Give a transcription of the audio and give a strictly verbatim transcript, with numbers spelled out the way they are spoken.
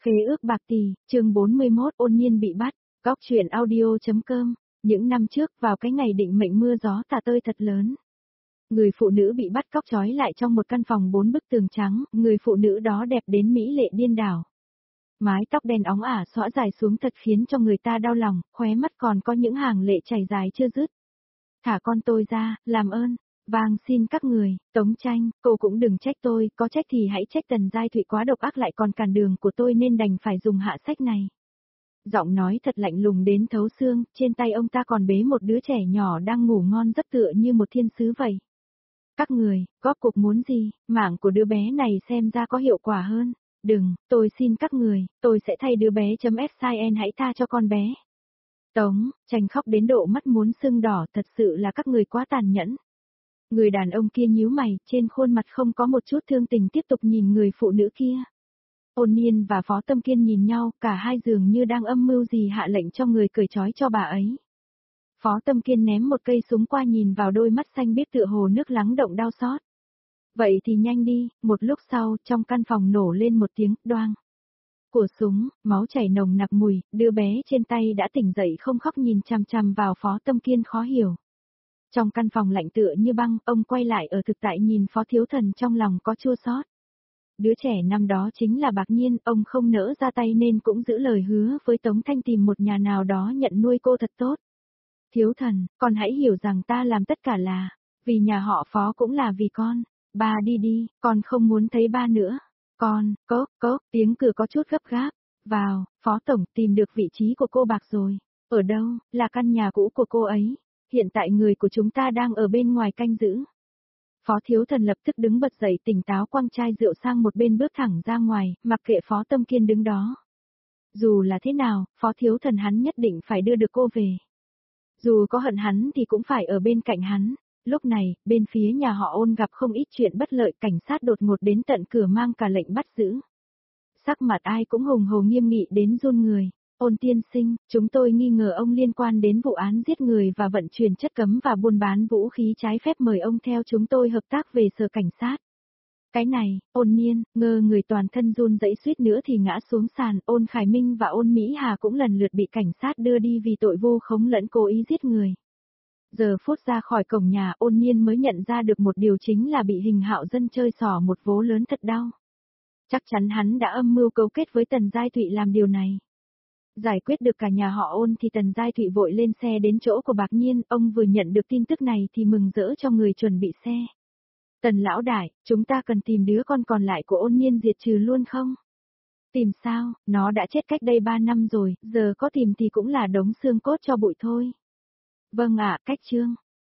Khế ước bạc tỷ, chương bốn mươi mốt ôn nhiên bị bắt, góc chuyện audio.com. Những năm trước vào cái ngày định mệnh mưa gió tà tơi thật lớn. Người phụ nữ bị bắt cóc trói lại trong một căn phòng bốn bức tường trắng, người phụ nữ đó đẹp đến mỹ lệ điên đảo. Mái tóc đen óng ả xõa dài xuống thật khiến cho người ta đau lòng, khóe mắt còn có những hàng lệ chảy dài chưa dứt. Thả con tôi ra, làm ơn. Vang xin các người, Tống Tranh, cô cũng đừng trách tôi, có trách thì hãy trách Tần Giai Thụy quá độc ác lại còn cản đường của tôi nên đành phải dùng hạ sách này. Giọng nói thật lạnh lùng đến thấu xương, trên tay ông ta còn bế một đứa trẻ nhỏ đang ngủ ngon giấc tựa như một thiên sứ vậy. Các người, góp cuộc muốn gì, mạng của đứa bé này xem ra có hiệu quả hơn. Đừng, tôi xin các người, tôi sẽ thay đứa bé chấm sin hãy tha cho con bé. Tống, Tranh khóc đến độ mắt muốn sưng đỏ, thật sự là các người quá tàn nhẫn. Người đàn ông kia nhíu mày, trên khuôn mặt không có một chút thương tình tiếp tục nhìn người phụ nữ kia. Ôn Nhiên và Phó Tâm Kiên nhìn nhau, cả hai dường như đang âm mưu gì hạ lệnh cho người cởi trói cho bà ấy. Phó Tâm Kiên ném một cây súng qua nhìn vào đôi mắt xanh biếc tựa hồ nước lắng động đau xót. Vậy thì nhanh đi, một lúc sau, trong căn phòng nổ lên một tiếng, đoang. Của súng, máu chảy nồng nặc mùi, đứa bé trên tay đã tỉnh dậy không khóc nhìn chằm chằm vào Phó Tâm Kiên khó hiểu. Trong căn phòng lạnh tựa như băng, ông quay lại ở thực tại nhìn Phó Thiếu Thần trong lòng có chua xót. Đứa trẻ năm đó chính là Bạc Nhiên, ông không nỡ ra tay nên cũng giữ lời hứa với Tống Thanh tìm một nhà nào đó nhận nuôi cô thật tốt. Thiếu Thần, con hãy hiểu rằng ta làm tất cả là, vì nhà họ Phó cũng là vì con. Ba đi đi, con không muốn thấy ba nữa. Con, cốc, cốc, tiếng cửa có chút gấp gáp. Vào, Phó Tổng tìm được vị trí của cô Bạc rồi. Ở đâu, là căn nhà cũ của cô ấy. Hiện tại người của chúng ta đang ở bên ngoài canh giữ. Phó Thiếu Thần lập tức đứng bật dậy tỉnh táo quăng chai rượu sang một bên bước thẳng ra ngoài, mặc kệ Phó Tâm Kiên đứng đó. Dù là thế nào, Phó Thiếu Thần hắn nhất định phải đưa được cô về. Dù có hận hắn thì cũng phải ở bên cạnh hắn. Lúc này, bên phía nhà họ Ôn gặp không ít chuyện bất lợi, cảnh sát đột ngột đến tận cửa mang cả lệnh bắt giữ. Sắc mặt ai cũng hùng hổ nghiêm nghị đến run người. Ôn tiên sinh, chúng tôi nghi ngờ ông liên quan đến vụ án giết người và vận chuyển chất cấm và buôn bán vũ khí trái phép, mời ông theo chúng tôi hợp tác về sở cảnh sát. Cái này, Ôn Niên, ngơ người toàn thân run rẩy suýt nữa thì ngã xuống sàn. Ôn Khải Minh và Ôn Mỹ Hà cũng lần lượt bị cảnh sát đưa đi vì tội vu khống lẫn cố ý giết người. Giờ phút ra khỏi cổng nhà, Ôn Niên mới nhận ra được một điều chính là bị Hình Hạo Dân chơi xỏ một vố lớn thật đau. Chắc chắn hắn đã âm mưu cấu kết với Tần Giai Thụy làm điều này. Giải quyết được cả nhà họ Ôn thì Tần Giai Thụy vội lên xe đến chỗ của Bạc Nhiên, ông vừa nhận được tin tức này thì mừng rỡ cho người chuẩn bị xe. Tần lão đại, chúng ta cần tìm đứa con còn lại của Ôn Nhiên diệt trừ luôn không? Tìm sao, nó đã chết cách đây ba năm rồi, giờ có tìm thì cũng là đống xương cốt cho bụi thôi. Vâng ạ, cách chương.